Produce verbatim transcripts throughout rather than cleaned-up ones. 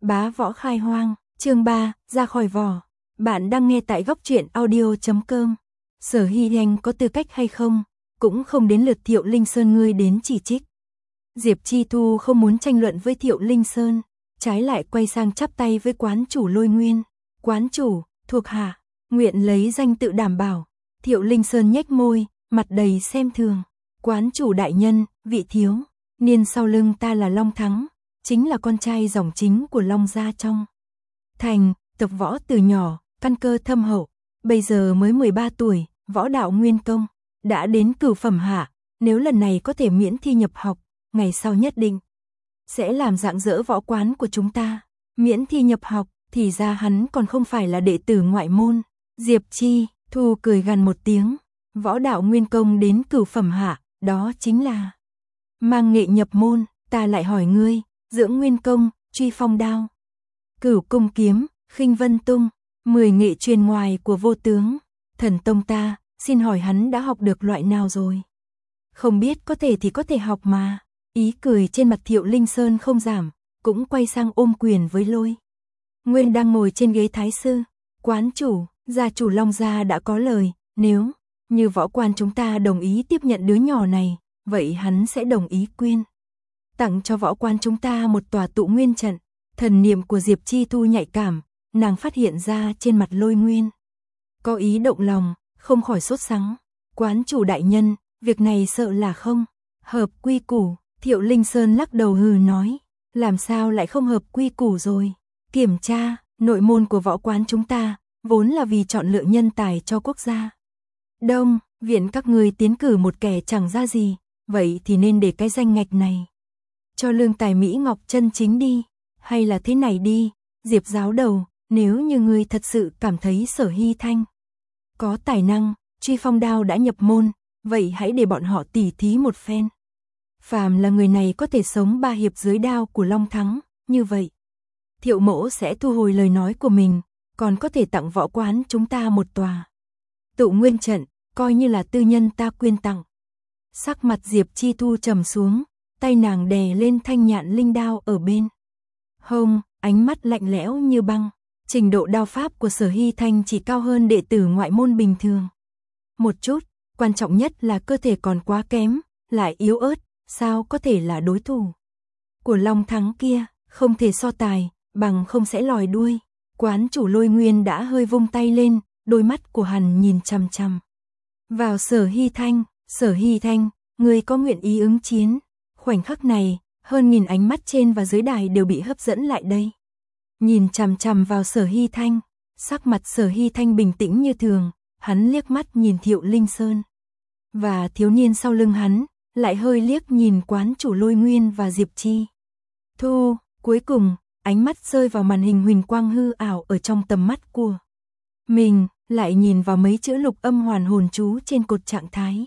Bá võ khai hoang, chương ba, ra khỏi vỏ. Bạn đang nghe tại góc truyện audio chấm com. Sở Hy Anh có tư cách hay không, cũng không đến lượt Thiệu Linh Sơn ngươi đến chỉ trích. Diệp Chi Thu không muốn tranh luận với Thiệu Linh Sơn, trái lại quay sang chắp tay với quán chủ Lôi Nguyên. Quán chủ, thuộc hạ, nguyện lấy danh tự đảm bảo. Thiệu Linh Sơn nhếch môi, mặt đầy xem thường. Quán chủ đại nhân, vị thiếu, niên sau lưng ta là Long Thắng, chính là con trai dòng chính của Long gia trong thành, tập võ từ nhỏ, căn cơ thâm hậu, bây giờ mới mười ba tuổi, võ đạo nguyên công, đã đến cửu phẩm hạ, nếu lần này có thể miễn thi nhập học, ngày sau nhất định sẽ làm rạng rỡ võ quán của chúng ta. Miễn thi nhập học, thì ra hắn còn không phải là đệ tử ngoại môn. Diệp Chi Thu cười gằn một tiếng, võ đạo nguyên công đến cửu phẩm hạ, đó chính là mang nghệ nhập môn. Ta lại hỏi ngươi, dưỡng nguyên công, truy phong đao, cửu cung kiếm, khinh vân tung, mười nghệ truyền ngoài của vô tướng thần tông ta, xin hỏi hắn đã học được loại nào rồi? Không biết, có thể thì có thể học mà. Ý cười trên mặt Thiệu Linh Sơn không giảm, cũng quay sang ôm quyền với Lôi Nguyên đang ngồi trên ghế thái sư. Quán chủ, gia chủ Long gia đã có lời, nếu như võ quan chúng ta đồng ý tiếp nhận đứa nhỏ này, vậy hắn sẽ đồng ý quyên tặng cho võ quan chúng ta một tòa tụ nguyên trận. Thần niệm của Diệp Chi Thu nhạy cảm, nàng phát hiện ra trên mặt Lôi Nguyên có ý động lòng, không khỏi sốt sắng. Quán chủ đại nhân, việc này sợ là không hợp quy củ. Thiệu Linh Sơn lắc đầu hừ nói, làm sao lại không hợp quy củ rồi? Kiểm tra, nội môn của võ quán chúng ta, vốn là vì chọn lựa nhân tài cho quốc gia. Đông, viện các người tiến cử một kẻ chẳng ra gì, vậy thì nên để cái danh ngạch này cho lương tài Mỹ Ngọc chân chính đi, hay là thế này đi, Diệp giáo đầu, nếu như ngươi thật sự cảm thấy Sở Hy Thanh có tài năng, truy phong đao đã nhập môn, vậy hãy để bọn họ tỉ thí một phen. Phàm là người này có thể sống ba hiệp dưới đao của Long Thắng, như vậy Thiệu mỗ sẽ thu hồi lời nói của mình, còn có thể tặng võ quán chúng ta một tòa tụ nguyên trận, coi như là tư nhân ta quyên tặng. Sắc mặt Diệp Chi Thu trầm xuống, tay nàng đè lên thanh nhạn linh đao ở bên hông, ánh mắt lạnh lẽo như băng. Trình độ đao pháp của Sở Hy Thanh chỉ cao hơn đệ tử ngoại môn bình thường một chút, quan trọng nhất là cơ thể còn quá kém, lại yếu ớt, sao có thể là đối thủ của Long Thắng kia, không thể so tài, bằng không sẽ lòi đuôi. Quán chủ Lôi Nguyên đã hơi vung tay lên, đôi mắt của hắn nhìn chằm chằm vào Sở Hy Thanh. Sở Hy Thanh, ngươi có nguyện ý ứng chiến? Khoảnh khắc này, hơn nghìn ánh mắt trên và dưới đài đều bị hấp dẫn lại đây, nhìn chằm chằm vào Sở Hy Thanh. Sắc mặt Sở Hy Thanh bình tĩnh như thường, hắn liếc mắt nhìn Thiệu Linh Sơn và thiếu niên sau lưng hắn, lại hơi liếc nhìn quán chủ Lôi Nguyên và Diệp Chi Thu. Cuối cùng, ánh mắt rơi vào màn hình huỳnh quang hư ảo ở trong tầm mắt của mình, lại nhìn vào mấy chữ lục âm hoàn hồn chú trên cột trạng thái.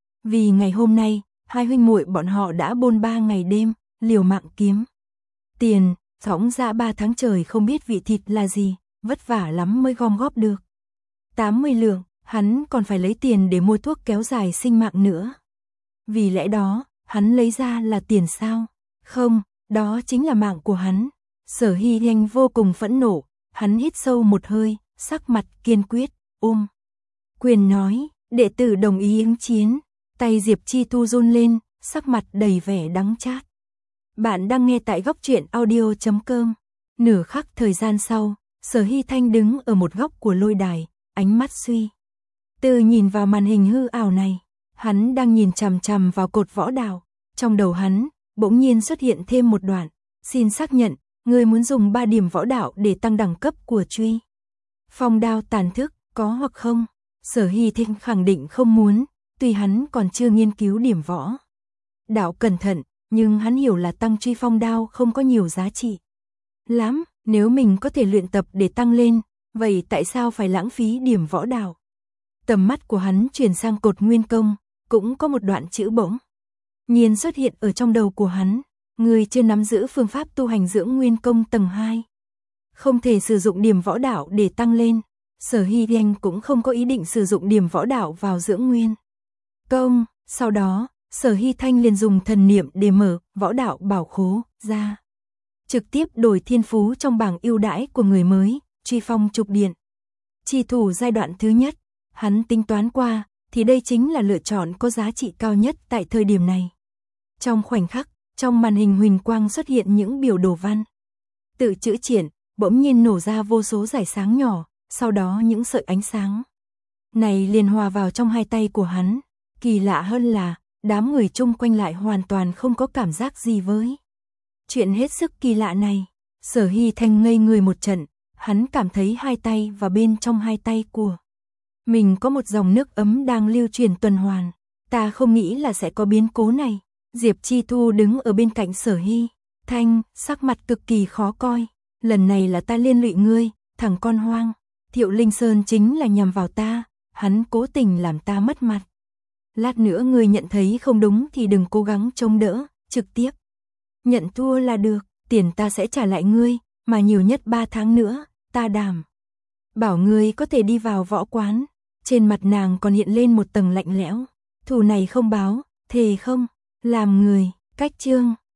Vì ngày hôm nay, hai huynh muội bọn họ đã bôn ba ngày đêm, liều mạng kiếm tiền, phóng ra ba tháng trời không biết vị thịt là gì, vất vả lắm mới gom góp được tám mươi lượng, hắn còn phải lấy tiền để mua thuốc kéo dài sinh mạng nữa. Vì lẽ đó, hắn lấy ra là tiền sao? Không, đó chính là mạng của hắn. Sở Hy Anh vô cùng phẫn nộ, hắn hít sâu một hơi, sắc mặt kiên quyết, ôm quyền nói, đệ tử đồng ý ứng chiến. Tay Diệp Chi Thu run lên, sắc mặt đầy vẻ đắng chát. Bạn đang nghe tại góc truyện audio chấm com. Nửa khắc thời gian sau, Sở Hy Thanh đứng ở một góc của lôi đài, ánh mắt suy tư nhìn vào màn hình hư ảo này. Hắn đang nhìn chằm chằm vào cột võ đạo. Trong đầu hắn, bỗng nhiên xuất hiện thêm một đoạn. Xin xác nhận, người muốn dùng ba điểm võ đạo để tăng đẳng cấp của truy phong đao tàn thức, có hoặc không? Sở Hy Thanh khẳng định không muốn, tuy hắn còn chưa nghiên cứu điểm võ đạo cẩn thận, nhưng hắn hiểu là tăng truy phong đao không có nhiều giá trị lắm. Nếu mình có thể luyện tập để tăng lên, vậy tại sao phải lãng phí điểm võ đạo? Tầm mắt của hắn chuyển sang cột nguyên công, cũng có một đoạn chữ bỗng nhiên xuất hiện ở trong đầu của hắn. Người chưa nắm giữ phương pháp tu hành dưỡng nguyên công tầng hai, không thể sử dụng điểm võ đạo để tăng lên. Sở Hy Anh cũng không có ý định sử dụng điểm võ đạo vào dưỡng nguyên công. Sau đó, Sở Hy Thanh liền dùng thần niệm để mở võ đạo bảo khố ra. trực tiếp đổi thiên phú trong bảng ưu đãi của người mới, truy phong trục điện. Chi thủ giai đoạn thứ nhất, hắn tính toán qua, thì đây chính là lựa chọn có giá trị cao nhất tại thời điểm này. Trong khoảnh khắc, trong màn hình huỳnh quang xuất hiện những biểu đồ văn. Tự chữ triển, bỗng nhiên nổ ra vô số dải sáng nhỏ, sau đó những sợi ánh sáng này liền hòa vào trong hai tay của hắn. Kỳ lạ hơn là, đám người chung quanh lại hoàn toàn không có cảm giác gì với chuyện hết sức kỳ lạ này. Sở Hy Thanh ngây người một trận, hắn cảm thấy hai tay và bên trong hai tay của mình có một dòng nước ấm đang lưu truyền tuần hoàn. Ta không nghĩ là sẽ có biến cố này. Diệp Chi Thu đứng ở bên cạnh Sở Hy Thanh, sắc mặt cực kỳ khó coi. Lần này là ta liên lụy ngươi, thằng con hoang. Thiệu Linh Sơn chính là nhằm vào ta, hắn cố tình làm ta mất mặt. Lát nữa ngươi nhận thấy không đúng thì đừng cố gắng chống đỡ, trực tiếp nhận thua là được, tiền ta sẽ trả lại ngươi, mà nhiều nhất ba tháng nữa, ta đảm bảo ngươi có thể đi vào võ quán. Trên mặt nàng còn hiện lên một tầng lạnh lẽo. Thù này không báo, thề không làm người. Cách chương